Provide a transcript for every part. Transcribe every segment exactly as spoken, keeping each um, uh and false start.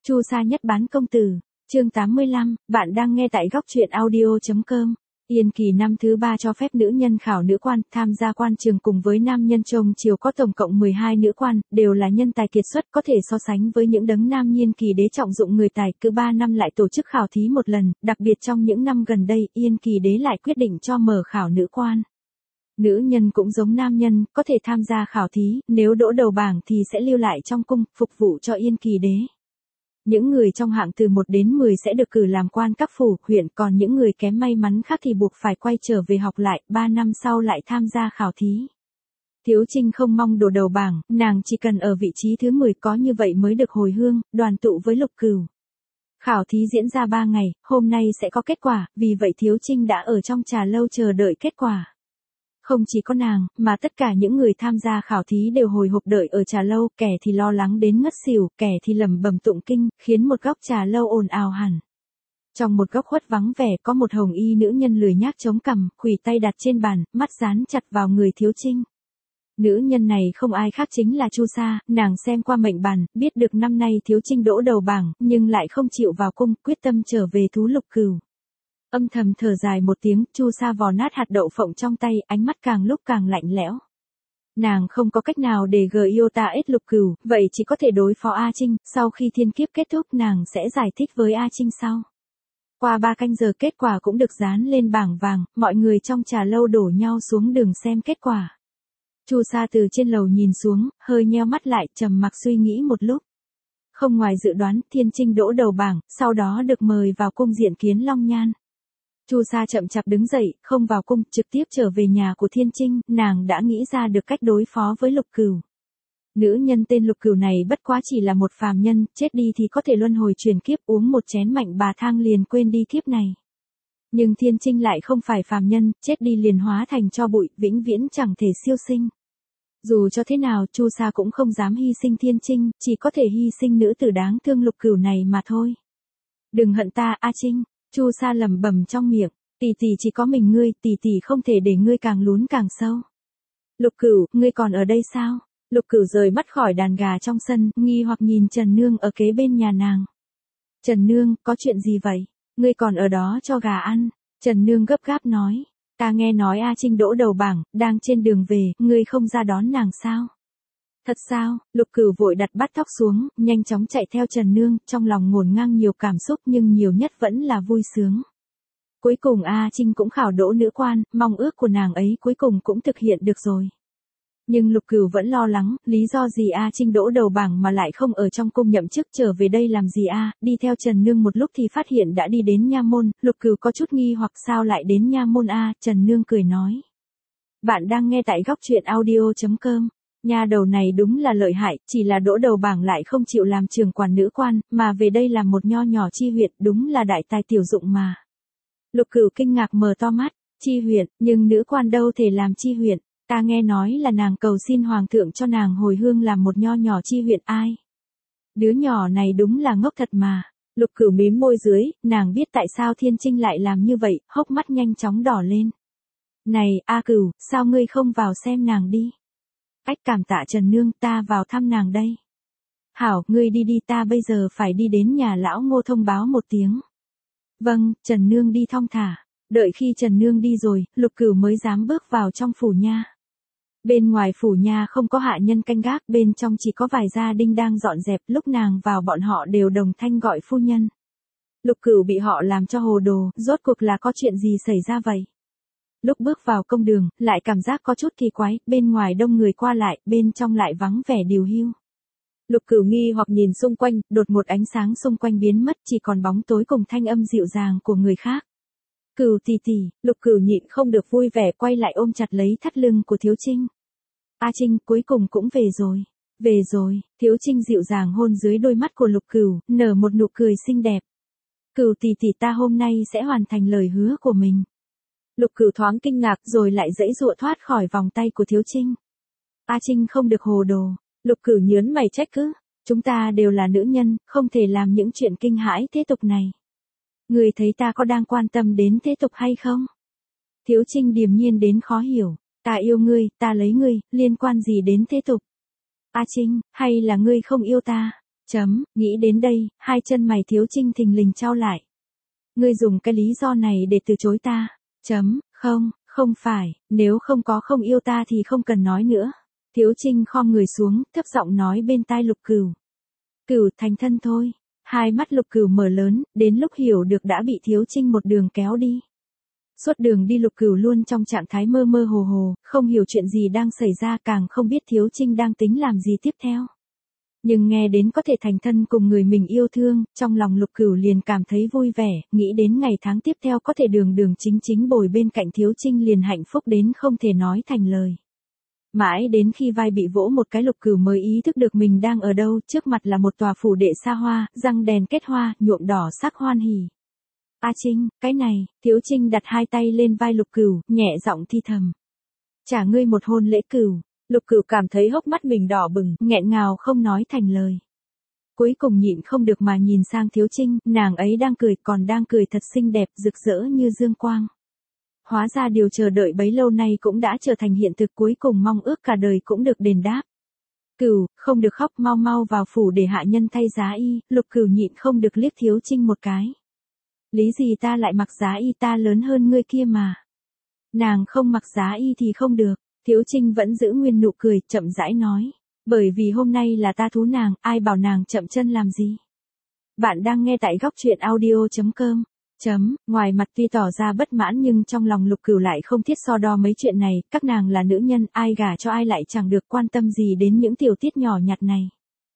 Chu Sa nhất bán công tử, chương tám mươi lăm, bạn đang nghe tại góc truyện audio chấm com. Yên kỳ năm thứ ba cho phép nữ nhân khảo nữ quan, tham gia quan trường cùng với nam nhân trông chiều có tổng cộng mười hai nữ quan, đều là nhân tài kiệt xuất có thể so sánh với những đấng nam Yên kỳ đế trọng dụng người tài, cứ ba năm lại tổ chức khảo thí một lần, đặc biệt trong những năm gần đây, Yên kỳ đế lại quyết định cho mở khảo nữ quan. Nữ nhân cũng giống nam nhân, có thể tham gia khảo thí, nếu đỗ đầu bảng thì sẽ lưu lại trong cung, phục vụ cho Yên kỳ đế. Những người trong hạng từ một đến mười sẽ được cử làm quan các phủ, huyện, còn những người kém may mắn khác thì buộc phải quay trở về học lại, ba năm sau lại tham gia khảo thí. Thiếu Trinh không mong đổ đầu bảng, nàng chỉ cần ở vị trí thứ mười, có như vậy mới được hồi hương, đoàn tụ với Lục Cửu. Khảo thí diễn ra ba ngày, hôm nay sẽ có kết quả, vì vậy Thiếu Trinh đã ở trong trà lâu chờ đợi kết quả. Không chỉ có nàng, mà tất cả những người tham gia khảo thí đều hồi hộp đợi ở trà lâu, kẻ thì lo lắng đến ngất xỉu, kẻ thì lẩm bẩm tụng kinh, khiến một góc trà lâu ồn ào hẳn. Trong một góc khuất vắng vẻ có một hồng y nữ nhân lười nhác chống cằm, khuỷu tay đặt trên bàn, mắt dán chặt vào người Thiếu Trinh. Nữ nhân này không ai khác chính là Chu Sa, nàng xem qua mệnh bàn, biết được năm nay Thiếu Trinh đỗ đầu bảng, nhưng lại không chịu vào cung, quyết tâm trở về thú Lục Cửu. Âm thầm thở dài một tiếng, Chu Sa vò nát hạt đậu phộng trong tay, ánh mắt càng lúc càng lạnh lẽo. Nàng không có cách nào để gờ yêu ta ít Lục Cửu, vậy chỉ có thể đối phó A Trinh, sau khi thiên kiếp kết thúc nàng sẽ giải thích với A Trinh sau. Qua ba canh giờ kết quả cũng được dán lên bảng vàng, mọi người trong trà lâu đổ nhau xuống đường xem kết quả. Chu Sa từ trên lầu nhìn xuống, hơi nheo mắt lại, trầm mặc suy nghĩ một lúc. Không ngoài dự đoán, Thiên Trinh đỗ đầu bảng, sau đó được mời vào cung diện kiến Long Nhan. Chu Sa chậm chạp đứng dậy, không vào cung, trực tiếp trở về nhà của Thiên Trinh, nàng đã nghĩ ra được cách đối phó với Lục Cửu. Nữ nhân tên Lục Cửu này bất quá chỉ là một phàm nhân, chết đi thì có thể luân hồi chuyển kiếp, uống một chén mạnh bà thang liền quên đi kiếp này. Nhưng Thiên Trinh lại không phải phàm nhân, chết đi liền hóa thành tro bụi, vĩnh viễn chẳng thể siêu sinh. Dù cho thế nào, Chu Sa cũng không dám hy sinh Thiên Trinh, chỉ có thể hy sinh nữ tử đáng thương Lục Cửu này mà thôi. Đừng hận ta, A Trinh. Chu Sa lẩm bẩm trong miệng, tỷ tỷ chỉ có mình ngươi, tỷ tỷ không thể để ngươi càng lún càng sâu. Lục Cửu, ngươi còn ở đây sao? Lục Cửu rời mắt khỏi đàn gà trong sân, nghi hoặc nhìn Trần Nương ở kế bên nhà nàng. Trần Nương, có chuyện gì vậy? Ngươi còn ở đó cho gà ăn? Trần Nương gấp gáp nói, ta nghe nói A Trinh đỗ đầu bảng, đang trên đường về, ngươi không ra đón nàng sao? Thật sao? Lục Cửu vội đặt bát thóc xuống, nhanh chóng chạy theo Trần Nương, trong lòng ngổn ngang nhiều cảm xúc nhưng nhiều nhất vẫn là vui sướng. Cuối cùng A Trinh cũng khảo đỗ nữ quan, mong ước của nàng ấy cuối cùng cũng thực hiện được rồi. Nhưng Lục Cửu vẫn lo lắng, lý do gì A Trinh đỗ đầu bảng mà lại không ở trong cung nhậm chức, trở về đây làm gì a? Đi theo Trần Nương một lúc thì phát hiện đã đi đến nha môn, Lục Cửu có chút nghi hoặc sao lại đến nha môn a? Trần Nương cười nói. Bạn đang nghe tại góc truyện audio chấm com. Nha đầu này đúng là lợi hại, chỉ là đỗ đầu bảng lại không chịu làm trường quản nữ quan, mà về đây làm một nho nhỏ chi huyện, đúng là đại tài tiểu dụng mà. Lục Cửu kinh ngạc mở to mắt, chi huyện, nhưng nữ quan đâu thể làm chi huyện, ta nghe nói là nàng cầu xin hoàng thượng cho nàng hồi hương làm một nho nhỏ chi huyện, ai? Đứa nhỏ này đúng là ngốc thật mà. Lục Cửu mím môi dưới, nàng biết tại sao Thiên Trinh lại làm như vậy, hốc mắt nhanh chóng đỏ lên. Này, A Cửu, sao ngươi không vào xem nàng đi? Ách, cảm tạ Trần Nương, ta vào thăm nàng đây. Hảo, ngươi đi đi, ta bây giờ phải đi đến nhà lão Ngô thông báo một tiếng. Vâng, Trần Nương đi thong thả. Đợi khi Trần Nương đi rồi, Lục Cửu mới dám bước vào trong phủ nha. Bên ngoài phủ nha không có hạ nhân canh gác, bên trong chỉ có vài gia đình đang dọn dẹp, lúc nàng vào bọn họ đều đồng thanh gọi phu nhân. Lục Cửu bị họ làm cho hồ đồ, rốt cuộc là có chuyện gì xảy ra vậy? Lúc bước vào công đường, lại cảm giác có chút kỳ quái, bên ngoài đông người qua lại, bên trong lại vắng vẻ điều hiu. Lục Cửu nghi hoặc nhìn xung quanh, đột một ánh sáng xung quanh biến mất, chỉ còn bóng tối cùng thanh âm dịu dàng của người khác. Cửu tỷ tỷ, Lục Cửu nhịn không được vui vẻ quay lại ôm chặt lấy thắt lưng của Thiếu Trinh. A Trinh cuối cùng cũng về rồi, về rồi, Thiếu Trinh dịu dàng hôn dưới đôi mắt của Lục Cửu, nở một nụ cười xinh đẹp. Cửu tỷ tỷ, ta hôm nay sẽ hoàn thành lời hứa của mình. Lục Cửu thoáng kinh ngạc rồi lại giãy giụa thoát khỏi vòng tay của Thiếu Trinh. A Trinh không được hồ đồ. Lục Cửu nhớn mày trách cứ, chúng ta đều là nữ nhân, không thể làm những chuyện kinh hãi thế tục này. Người thấy ta có đang quan tâm đến thế tục hay không? Thiếu Trinh điềm nhiên đến khó hiểu, ta yêu ngươi, ta lấy ngươi, liên quan gì đến thế tục? A Trinh, hay là ngươi không yêu ta? Chấm, nghĩ đến đây, hai chân mày Thiếu Trinh thình lình chau lại. Ngươi dùng cái lý do này để từ chối ta. Chấm, không, không phải, nếu không có không yêu ta thì không cần nói nữa. Thiếu Trinh khom người xuống, thấp giọng nói bên tai Lục Cửu. Cửu, thành thân thôi. Hai mắt Lục Cửu mở lớn, đến lúc hiểu được đã bị Thiếu Trinh một đường kéo đi. Suốt đường đi Lục Cửu luôn trong trạng thái mơ mơ hồ hồ, không hiểu chuyện gì đang xảy ra, càng không biết Thiếu Trinh đang tính làm gì tiếp theo. Nhưng nghe đến có thể thành thân cùng người mình yêu thương, trong lòng Lục Cửu liền cảm thấy vui vẻ, nghĩ đến ngày tháng tiếp theo có thể đường đường chính chính bồi bên cạnh Thiếu Trinh liền hạnh phúc đến không thể nói thành lời. Mãi đến khi vai bị vỗ một cái Lục Cửu mới ý thức được mình đang ở đâu, trước mặt là một tòa phủ đệ xa hoa, răng đèn kết hoa, nhuộm đỏ sắc hoan hỉ. A Trinh, cái này, Thiếu Trinh đặt hai tay lên vai Lục Cửu, nhẹ giọng thi thầm. Trả ngươi một hôn lễ Cửu. Lục Cửu cảm thấy hốc mắt mình đỏ bừng, nghẹn ngào không nói thành lời. Cuối cùng nhịn không được mà nhìn sang Thiếu Trinh, nàng ấy đang cười, còn đang cười thật xinh đẹp, rực rỡ như dương quang. Hóa ra điều chờ đợi bấy lâu nay cũng đã trở thành hiện thực, cuối cùng mong ước cả đời cũng được đền đáp. Cửu, không được khóc, mau mau vào phủ để hạ nhân thay giá y. Lục Cửu nhịn không được liếc Thiếu Trinh một cái. Lý gì ta lại mặc giá y, ta lớn hơn ngươi kia mà. Nàng không mặc giá y thì không được. Thiếu Trinh vẫn giữ nguyên nụ cười, chậm rãi nói. Bởi vì hôm nay là ta thú nàng, ai bảo nàng chậm chân làm gì. Bạn đang nghe tại góc truyện audio chấm com. Chấm, ngoài mặt tuy tỏ ra bất mãn nhưng trong lòng Lục Cửu lại không thiết so đo mấy chuyện này, các nàng là nữ nhân, ai gả cho ai lại chẳng được quan tâm gì đến những tiểu tiết nhỏ nhặt này.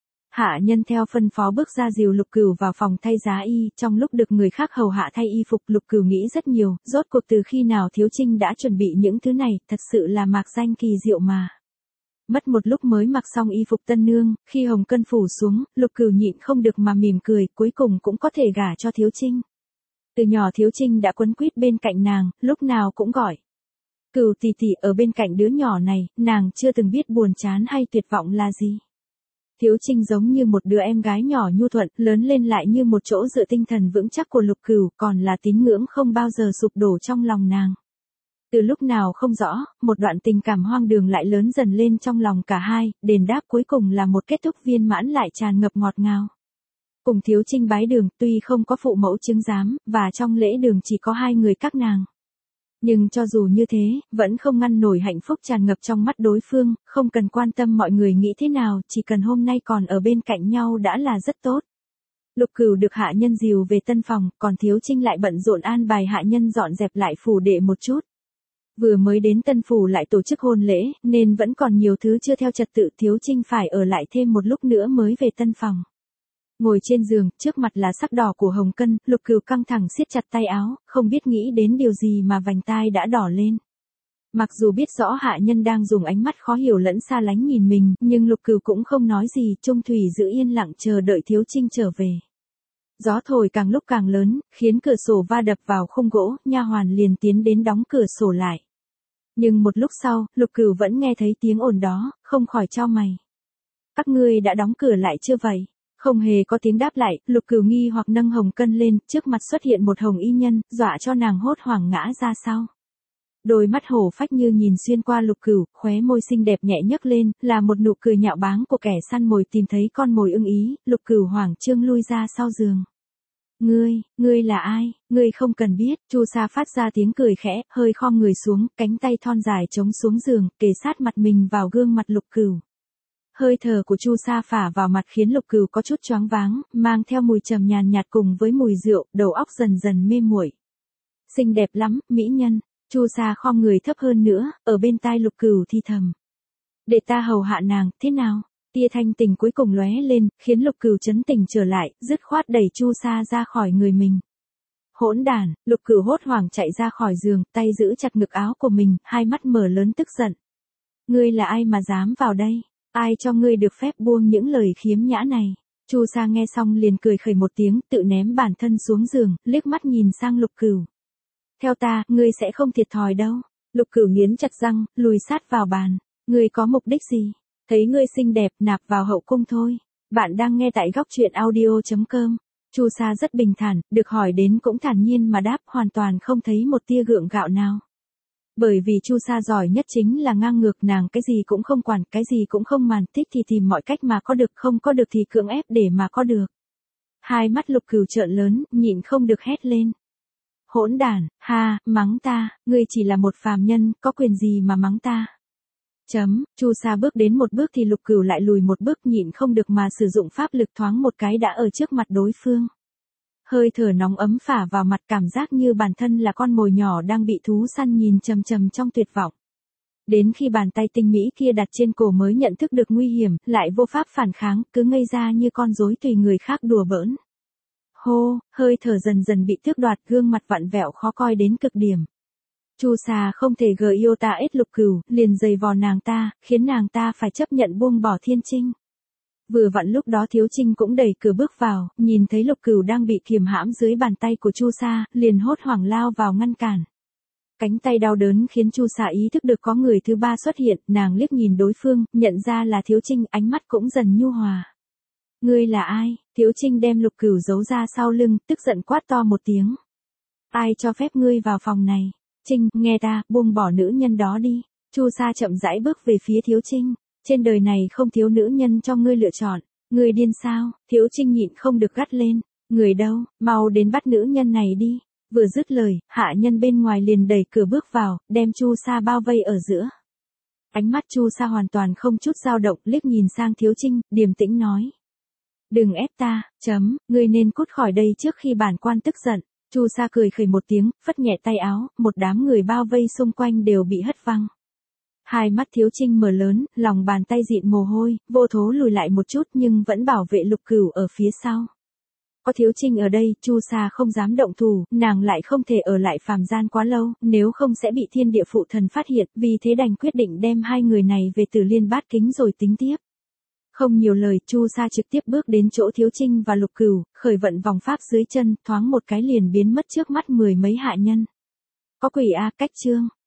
Hạ nhân theo phân phó bước ra dìu Lục Cửu vào phòng thay giá y, trong lúc được người khác hầu hạ thay y phục Lục Cửu nghĩ rất nhiều, rốt cuộc từ khi nào Thiếu Trinh đã chuẩn bị những thứ này, thật sự là mạc danh kỳ diệu mà. Mất một lúc mới mặc xong y phục tân nương, khi hồng cân phủ xuống, Lục Cửu nhịn không được mà mỉm cười, cuối cùng cũng có thể gả cho Thiếu Trinh. Từ nhỏ Thiếu Trinh đã quấn quýt bên cạnh nàng, lúc nào cũng gọi. Cửu tỷ tỷ, ở bên cạnh đứa nhỏ này, nàng chưa từng biết buồn chán hay tuyệt vọng là gì. Thiếu Trinh giống như một đứa em gái nhỏ nhu thuận, lớn lên lại như một chỗ dựa tinh thần vững chắc của Lục Cửu, còn là tín ngưỡng không bao giờ sụp đổ trong lòng nàng. Từ lúc nào không rõ, một đoạn tình cảm hoang đường lại lớn dần lên trong lòng cả hai, đền đáp cuối cùng là một kết thúc viên mãn lại tràn ngập ngọt ngào. Cùng Thiếu Trinh bái đường, tuy không có phụ mẫu chứng giám, và trong lễ đường chỉ có hai người các nàng. Nhưng cho dù như thế, vẫn không ngăn nổi hạnh phúc tràn ngập trong mắt đối phương, không cần quan tâm mọi người nghĩ thế nào, chỉ cần hôm nay còn ở bên cạnh nhau đã là rất tốt. Lục Cửu được hạ nhân dìu về tân phòng, còn Thiếu Trinh lại bận rộn an bài hạ nhân dọn dẹp lại phủ đệ một chút. Vừa mới đến tân phủ lại tổ chức hôn lễ, nên vẫn còn nhiều thứ chưa theo trật tự, Thiếu Trinh phải ở lại thêm một lúc nữa mới về tân phòng. Ngồi trên giường, trước mặt là sắc đỏ của hồng cân, Lục Cửu căng thẳng siết chặt tay áo, không biết nghĩ đến điều gì mà vành tai đã đỏ lên. Mặc dù biết rõ hạ nhân đang dùng ánh mắt khó hiểu lẫn xa lánh nhìn mình, nhưng Lục Cửu cũng không nói gì, trung thủy giữ yên lặng chờ đợi Thiếu Trinh trở về. Gió thổi càng lúc càng lớn, khiến cửa sổ va đập vào khung gỗ, nha hoàn liền tiến đến đóng cửa sổ lại. Nhưng một lúc sau, Lục Cửu vẫn nghe thấy tiếng ồn đó, không khỏi chau mày. Các ngươi đã đóng cửa lại chưa vậy? Không hề có tiếng đáp lại, Lục Cửu nghi hoặc nâng hồng cân lên, trước mặt xuất hiện một hồng y nhân, dọa cho nàng hốt hoảng ngã ra sau. Đôi mắt hổ phách như nhìn xuyên qua Lục Cửu, khóe môi xinh đẹp nhẹ nhấc lên, là một nụ cười nhạo báng của kẻ săn mồi tìm thấy con mồi ưng ý, Lục Cửu hoảng trương lui ra sau giường. Ngươi, ngươi là ai, ngươi không cần biết, Chu Sa phát ra tiếng cười khẽ, hơi khom người xuống, cánh tay thon dài chống xuống giường, kề sát mặt mình vào gương mặt Lục Cửu. Hơi thở của Chu Sa phả vào mặt khiến Lục Cửu có chút choáng váng, mang theo mùi trầm nhàn nhạt cùng với mùi rượu, đầu óc dần dần mê muội. Xinh đẹp lắm, mỹ nhân. Chu Sa khom người thấp hơn nữa, ở bên tai Lục Cửu thi thầm. Để ta hầu hạ nàng, thế nào? Tia thanh tình cuối cùng lóe lên, khiến Lục Cửu chấn tỉnh trở lại, dứt khoát đẩy Chu Sa ra khỏi người mình. Hỗn đản, Lục Cửu hốt hoảng chạy ra khỏi giường, tay giữ chặt ngực áo của mình, hai mắt mở lớn tức giận. Ngươi là ai mà dám vào đây? Ai cho ngươi được phép buông những lời khiếm nhã này? Chu Sa nghe xong liền cười khẩy một tiếng, tự ném bản thân xuống giường, liếc mắt nhìn sang Lục Cửu. Theo ta, ngươi sẽ không thiệt thòi đâu. Lục Cửu nghiến chặt răng, lùi sát vào bàn. Ngươi có mục đích gì? Thấy ngươi xinh đẹp, nạp vào hậu cung thôi. Bạn đang nghe tại góc truyện audio chấm com. Chu Sa rất bình thản, được hỏi đến cũng thản nhiên mà đáp, hoàn toàn không thấy một tia gượng gạo nào. Bởi vì Chu Sa giỏi nhất chính là ngang ngược, nàng cái gì cũng không quản, cái gì cũng không màng, thích thì tìm mọi cách mà có được, không có được thì cưỡng ép để mà có được. Hai mắt Lục Cửu trợn lớn, nhịn không được hét lên. Hỗn đản, ha, mắng ta, ngươi chỉ là một phàm nhân, có quyền gì mà mắng ta. Chấm, Chu Sa bước đến một bước thì Lục Cửu lại lùi một bước, nhịn không được mà sử dụng pháp lực thoáng một cái đã ở trước mặt đối phương. Hơi thở nóng ấm phả vào mặt, cảm giác như bản thân là con mồi nhỏ đang bị thú săn nhìn chằm chằm trong tuyệt vọng. Đến khi bàn tay tinh mỹ kia đặt trên cổ mới nhận thức được nguy hiểm, lại vô pháp phản kháng, cứ ngây ra như con rối tùy người khác đùa bỡn. Hô, hơi thở dần dần bị tước đoạt, gương mặt vặn vẹo khó coi đến cực điểm. Chu Sa không thể gờ yêu ta ết Lục Cửu, liền giày vò nàng ta, khiến nàng ta phải chấp nhận buông bỏ Thiên Trinh. Vừa vặn lúc đó Thiếu Trinh cũng đẩy cửa bước vào, nhìn thấy Lục Cửu đang bị kiềm hãm dưới bàn tay của Chu Sa, liền hốt hoảng lao vào ngăn cản. Cánh tay đau đớn khiến Chu Sa ý thức được có người thứ ba xuất hiện, nàng liếc nhìn đối phương, nhận ra là Thiếu Trinh, ánh mắt cũng dần nhu hòa. Ngươi là ai? Thiếu Trinh đem Lục Cửu giấu ra sau lưng, tức giận quát to một tiếng. Ai cho phép ngươi vào phòng này? Trinh, nghe ta, buông bỏ nữ nhân đó đi. Chu Sa chậm rãi bước về phía Thiếu Trinh. Trên đời này không thiếu nữ nhân cho ngươi lựa chọn. Ngươi điên sao? Thiếu Trinh nhịn không được gắt lên. Người đâu, mau đến bắt nữ nhân này đi. Vừa dứt lời, hạ nhân bên ngoài liền đẩy cửa bước vào, đem Chu Sa bao vây ở giữa. Ánh mắt Chu Sa hoàn toàn không chút dao động, liếc nhìn sang Thiếu Trinh, điềm tĩnh nói. Đừng ép ta, chấm, ngươi nên cút khỏi đây trước khi bản quan tức giận. Chu Sa cười khẩy một tiếng, phất nhẹ tay áo, một đám người bao vây xung quanh đều bị hất văng. Hai mắt Thiếu Trinh mở lớn, lòng bàn tay dịn mồ hôi, vô thố lùi lại một chút nhưng vẫn bảo vệ Lục Cửu ở phía sau. Có Thiếu Trinh ở đây, Chu Sa không dám động thủ, nàng lại không thể ở lại phàm gian quá lâu, nếu không sẽ bị thiên địa phụ thần phát hiện, vì thế đành quyết định đem hai người này về Tử Liên Bát Kính rồi tính tiếp. Không nhiều lời, Chu Sa trực tiếp bước đến chỗ Thiếu Trinh và Lục Cửu, khởi vận vòng pháp dưới chân, thoáng một cái liền biến mất trước mắt mười mấy hạ nhân. Có quỷ a, cách chương.